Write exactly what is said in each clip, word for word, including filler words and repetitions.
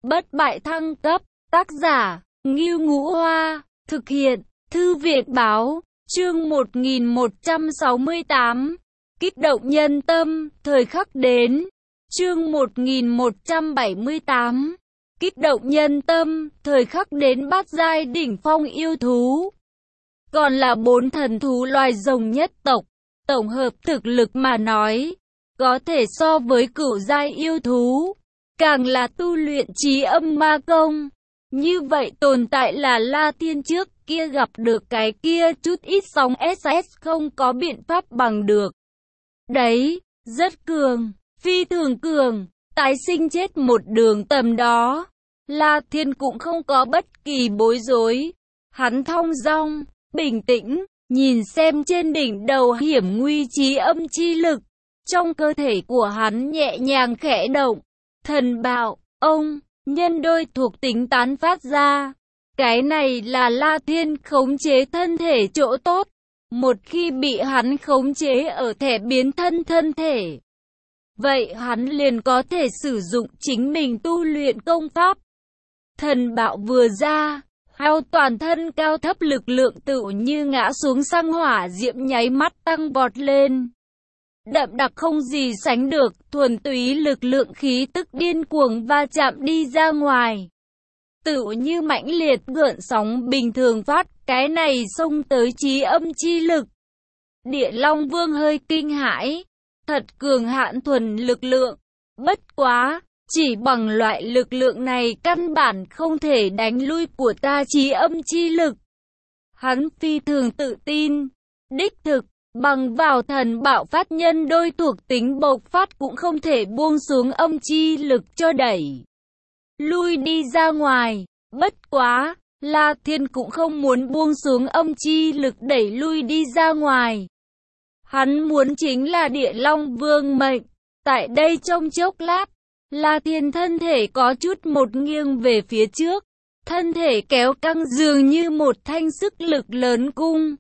Bất bại thăng cấp, tác giả, Ngưu Ngũ Hoa, thực hiện, Thư viện Báo, chương một nghìn một trăm sáu mươi tám, kích động nhân tâm, thời khắc đến, chương một nghìn một trăm bảy mươi tám, kích động nhân tâm, thời khắc đến bát giai đỉnh phong yêu thú. Còn là bốn thần thú loài rồng nhất tộc, tổng hợp thực lực mà nói, có thể so với cửu giai yêu thú, càng là tu luyện trí âm ma công. Như vậy tồn tại là La Thiên trước kia gặp được cái kia chút ít sóng ét ét không có biện pháp bằng được. Đấy, rất cường, phi thường cường, tái sinh chết một đường tầm đó. La Thiên cũng không có bất kỳ bối rối. Hắn thong dong, bình tĩnh, nhìn xem trên đỉnh đầu hiểm nguy trí âm chi lực. Trong cơ thể của hắn nhẹ nhàng khẽ động. Thần bạo, ông, nhân đôi thuộc tính tán phát ra. Cái này là La Thiên khống chế thân thể chỗ tốt. Một khi bị hắn khống chế ở thẻ biến thân thân thể, vậy hắn liền có thể sử dụng chính mình tu luyện công pháp. Thần bạo vừa ra, hao toàn thân cao thấp lực lượng tự như ngã xuống xăng hỏa diệm nháy mắt tăng vọt lên. Đậm đặc không gì sánh được, thuần túy lực lượng khí tức điên cuồng va chạm đi ra ngoài. Tự như mãnh liệt gợn sóng bình thường phát, cái này xông tới trí âm chi lực. Địa Long Vương hơi kinh hãi, thật cường hạn thuần lực lượng, bất quá, chỉ bằng loại lực lượng này căn bản không thể đánh lui của ta trí âm chi lực. Hắn phi thường tự tin, đích thực, bằng vào thần bạo phát nhân đôi thuộc tính bộc phát cũng không thể buông xuống âm chi lực cho đẩy lui đi ra ngoài. Bất quá, La Thiên cũng không muốn buông xuống âm chi lực đẩy lui đi ra ngoài. Hắn muốn chính là Địa Long Vương mệnh. Tại đây trong chốc lát, La Thiên thân thể có chút một nghiêng về phía trước, thân thể kéo căng dường như một thanh sức lực lớn cung.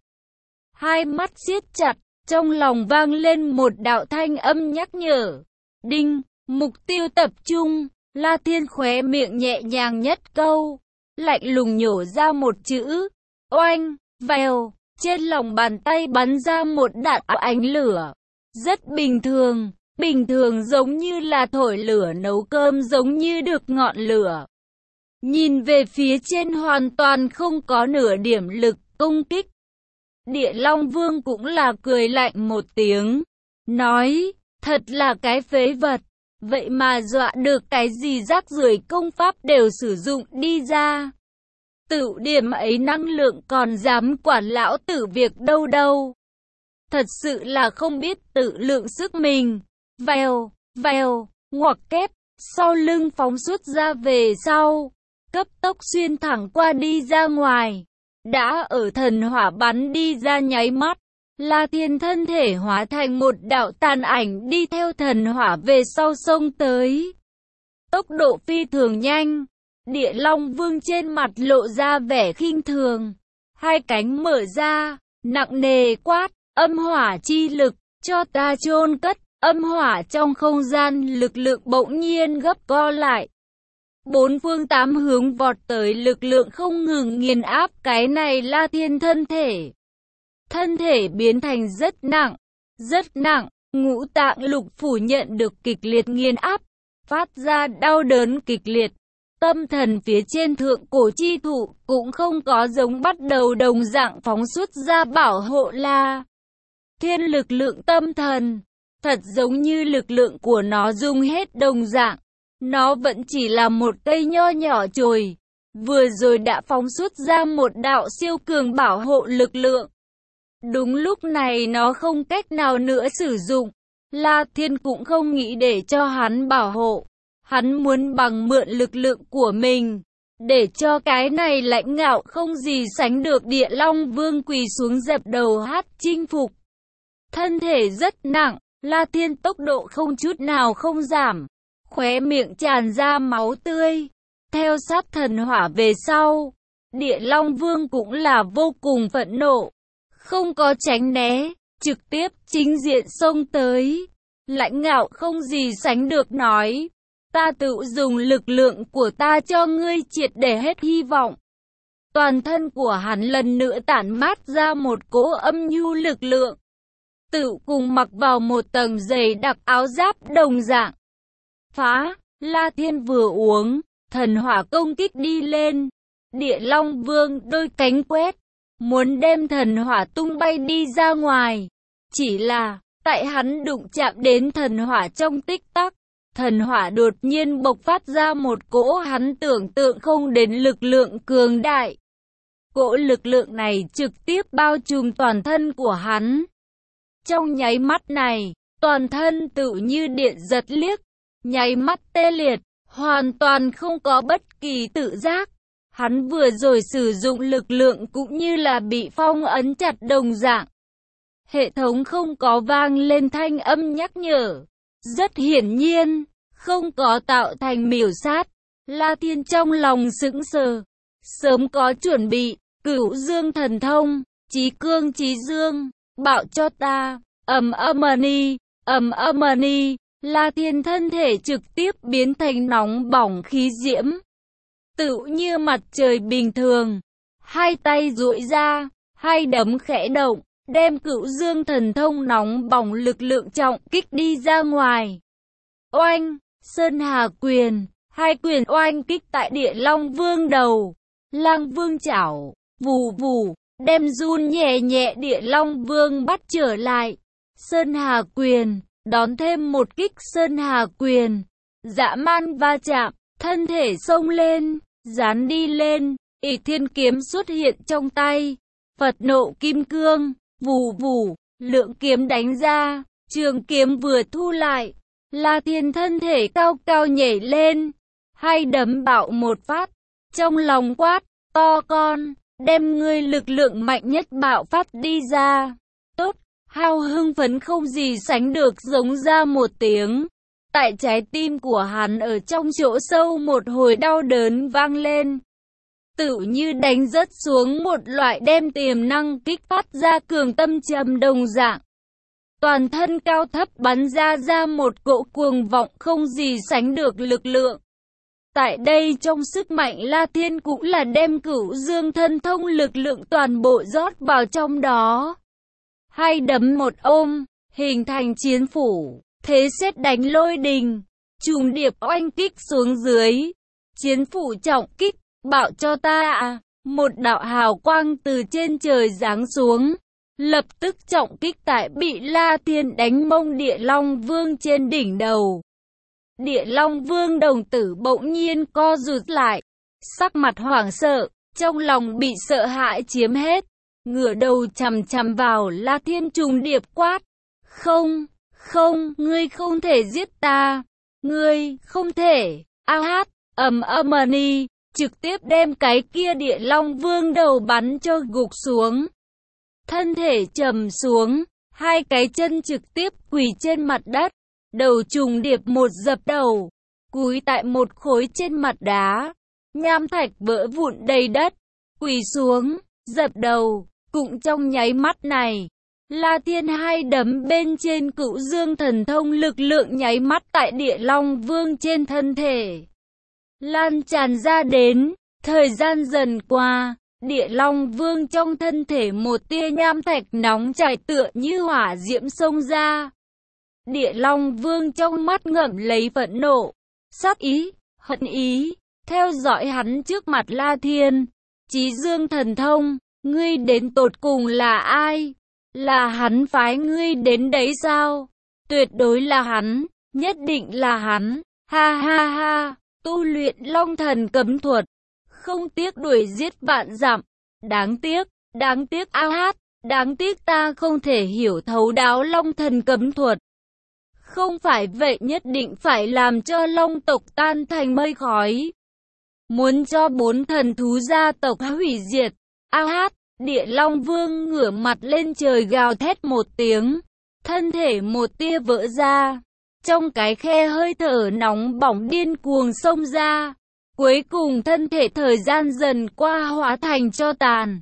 Hai mắt siết chặt, trong lòng vang lên một đạo thanh âm nhắc nhở. Đinh, mục tiêu tập trung. La Thiên khóe miệng nhẹ nhàng nhất câu, lạnh lùng nhổ ra một chữ, oanh, vèo, trên lòng bàn tay bắn ra một đạn ánh lửa. Rất bình thường, bình thường giống như là thổi lửa nấu cơm giống như được ngọn lửa. Nhìn về phía trên hoàn toàn không có nửa điểm lực công kích. Địa Long Vương cũng là cười lạnh một tiếng, nói, thật là cái phế vật. Vậy mà dọa được cái gì rác rưởi công pháp đều sử dụng đi ra. Tự điểm ấy năng lượng còn dám quản lão tử việc đâu đâu. Thật sự là không biết tự lượng sức mình. Vèo, vèo, ngoặc kép, sau lưng phóng xuất ra về sau. Cấp tốc xuyên thẳng qua đi ra ngoài. Đã ở thần hỏa bắn đi ra nháy mắt. La Thiên thân thể hóa thành một đạo tàn ảnh đi theo thần hỏa về sau sông tới. Tốc độ phi thường nhanh. Địa Long Vương trên mặt lộ ra vẻ khinh thường. Hai cánh mở ra, nặng nề quát, âm hỏa chi lực, cho ta chôn cất. Âm hỏa trong không gian lực lượng bỗng nhiên gấp co lại. Bốn phương tám hướng vọt tới lực lượng không ngừng nghiền áp cái này La Thiên thân thể. Thân thể biến thành rất nặng, rất nặng, ngũ tạng lục phủ nhận được kịch liệt nghiền áp, phát ra đau đớn kịch liệt. Tâm thần phía trên thượng cổ chi thụ cũng không có giống bắt đầu đồng dạng phóng xuất ra bảo hộ La Thiên lực lượng tâm thần, thật giống như lực lượng của nó dùng hết đồng dạng. Nó vẫn chỉ là một cây nho nhỏ chồi, vừa rồi đã phóng xuất ra một đạo siêu cường bảo hộ lực lượng. Đúng lúc này nó không cách nào nữa sử dụng. La Thiên cũng không nghĩ để cho hắn bảo hộ. Hắn muốn bằng mượn lực lượng của mình, để cho cái này lãnh ngạo không gì sánh được Địa Long Vương quỳ xuống dập đầu hát chinh phục. Thân thể rất nặng, La Thiên tốc độ không chút nào không giảm. Khóe miệng tràn ra máu tươi. Theo sát thần hỏa về sau, Địa Long Vương cũng là vô cùng phẫn nộ. Không có tránh né, trực tiếp chính diện xông tới. Lãnh ngạo không gì sánh được nói, ta tự dùng lực lượng của ta cho ngươi triệt để hết hy vọng. Toàn thân của hắn lần nữa tản mát ra một cỗ âm nhu lực lượng. Tự cùng mặc vào một tầng dày đặc áo giáp đồng dạng. Phá, La Thiên vừa uống, thần hỏa công kích đi lên. Địa Long Vương đôi cánh quét, muốn đem thần hỏa tung bay đi ra ngoài. Chỉ là, tại hắn đụng chạm đến thần hỏa trong tích tắc, thần hỏa đột nhiên bộc phát ra một cỗ hắn tưởng tượng không đến lực lượng cường đại. Cỗ lực lượng này trực tiếp bao trùm toàn thân của hắn. Trong nháy mắt này, toàn thân tự như điện giật liếc, nháy mắt tê liệt, hoàn toàn không có bất kỳ tự giác. Hắn vừa rồi sử dụng lực lượng cũng như là bị phong ấn chặt đồng dạng. Hệ thống không có vang lên thanh âm nhắc nhở. Rất hiển nhiên, không có tạo thành miểu sát. La Thiên trong lòng sững sờ, sớm có chuẩn bị, Cửu Dương thần thông, chí cương chí dương, bạo cho ta, ầm ầm ni, ầm ầm ni. La Thiên thân thể trực tiếp biến thành nóng bỏng khí diễm, tự như mặt trời bình thường. Hai tay duỗi ra, hai đấm khẽ động, đem Cửu Dương thần thông nóng bỏng lực lượng trọng kích đi ra ngoài. Oanh, Sơn Hà quyền, hai quyền oanh kích tại Địa Long Vương đầu. Lang Vương chảo, vù vù, đem run nhẹ nhẹ Địa Long Vương bắt trở lại. Sơn Hà quyền, đón thêm một kích Sơn Hà quyền. Dã man va chạm, thân thể xông lên, dán đi lên. Ỷ Thiên kiếm xuất hiện trong tay. Phật nộ kim cương, vù vù, lượng kiếm đánh ra. Trường kiếm vừa thu lại, La Thiên thân thể cao cao nhảy lên, hai đấm bạo một phát, trong lòng quát, to con, đem ngươi lực lượng mạnh nhất bạo phát đi ra. Tốt, hao hưng phấn không gì sánh được giống ra một tiếng. Tại trái tim của hắn ở trong chỗ sâu một hồi đau đớn vang lên. Tự như đánh rớt xuống một loại đem tiềm năng kích phát ra cường tâm trầm đồng dạng. Toàn thân cao thấp bắn ra ra một cỗ cuồng vọng không gì sánh được lực lượng. Tại đây trong sức mạnh La Thiên cũng là đem Cửu Dương thần thông lực lượng toàn bộ rót vào trong đó. Hai đấm một ôm, hình thành chiến phủ, thế sét đánh lôi đình, trùng điệp oanh kích xuống dưới. Chiến phủ trọng kích, bạo cho ta à, một đạo hào quang từ trên trời giáng xuống. Lập tức trọng kích tại bị La Thiên đánh mông Địa Long Vương trên đỉnh đầu. Địa Long Vương đồng tử bỗng nhiên co rụt lại, sắc mặt hoảng sợ, trong lòng bị sợ hãi chiếm hết, ngửa đầu chằm chằm vào La Thiên trùng điệp quát. Không, không, ngươi không thể giết ta, ngươi không thể, a hát, ầm ầm ni, trực tiếp đem cái kia Địa Long Vương đầu bắn cho gục xuống. Thân thể trầm xuống, hai cái chân trực tiếp quỳ trên mặt đất, đầu trùng điệp một dập đầu, cúi tại một khối trên mặt đá, nham thạch vỡ vụn đầy đất, quỳ xuống, dập đầu. Cũng trong nháy mắt này, La Thiên hai đấm bên trên Cửu Dương thần thông lực lượng nháy mắt tại Địa Long Vương trên thân thể lan tràn ra đến. Thời gian dần qua, Địa Long Vương trong thân thể một tia nham thạch nóng chảy tựa như hỏa diễm xông ra. Địa Long Vương trong mắt ngậm lấy phẫn nộ, sát ý, hận ý, theo dõi hắn trước mặt La Thiên. Chí Dương thần thông, ngươi đến tột cùng là ai? Là hắn phái ngươi đến đấy sao? Tuyệt đối là hắn, nhất định là hắn. Ha ha ha, tu luyện Long Thần cấm thuật, không tiếc đuổi giết vạn dặm. Đáng tiếc, đáng tiếc a hát, đáng tiếc ta không thể hiểu thấu đáo Long Thần cấm thuật. Không phải vậy nhất định phải làm cho Long tộc tan thành mây khói. Muốn cho bốn thần thú gia tộc hủy diệt. A hát, Địa Long Vương ngửa mặt lên trời gào thét một tiếng, thân thể một tia vỡ ra, trong cái khe hơi thở nóng bỏng điên cuồng xông ra, cuối cùng thân thể thời gian dần qua hóa thành tro tàn.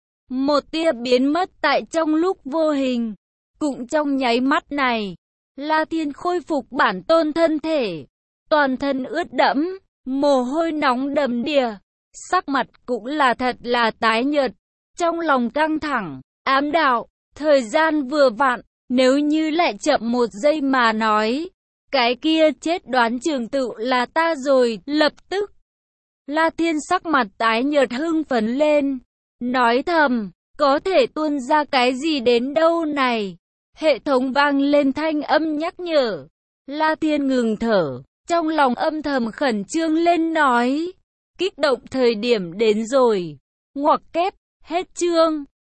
Một tia biến mất tại trong lúc vô hình, cũng trong nháy mắt này, La Thiên khôi phục bản tôn thân thể, toàn thân ướt đẫm, mồ hôi nóng đầm đìa, sắc mặt cũng là thật là tái nhợt, trong lòng căng thẳng, ám đạo, thời gian vừa vặn, nếu như lại chậm một giây mà nói, cái kia chết đoán trường tự là ta rồi, lập tức. La Thiên sắc mặt tái nhợt hưng phấn lên, nói thầm, có thể tuôn ra cái gì đến đâu này. Hệ thống vang lên thanh âm nhắc nhở. La Thiên ngừng thở, trong lòng âm thầm khẩn trương lên nói, kích động thời điểm đến rồi. Ngoặc kép, hết chương.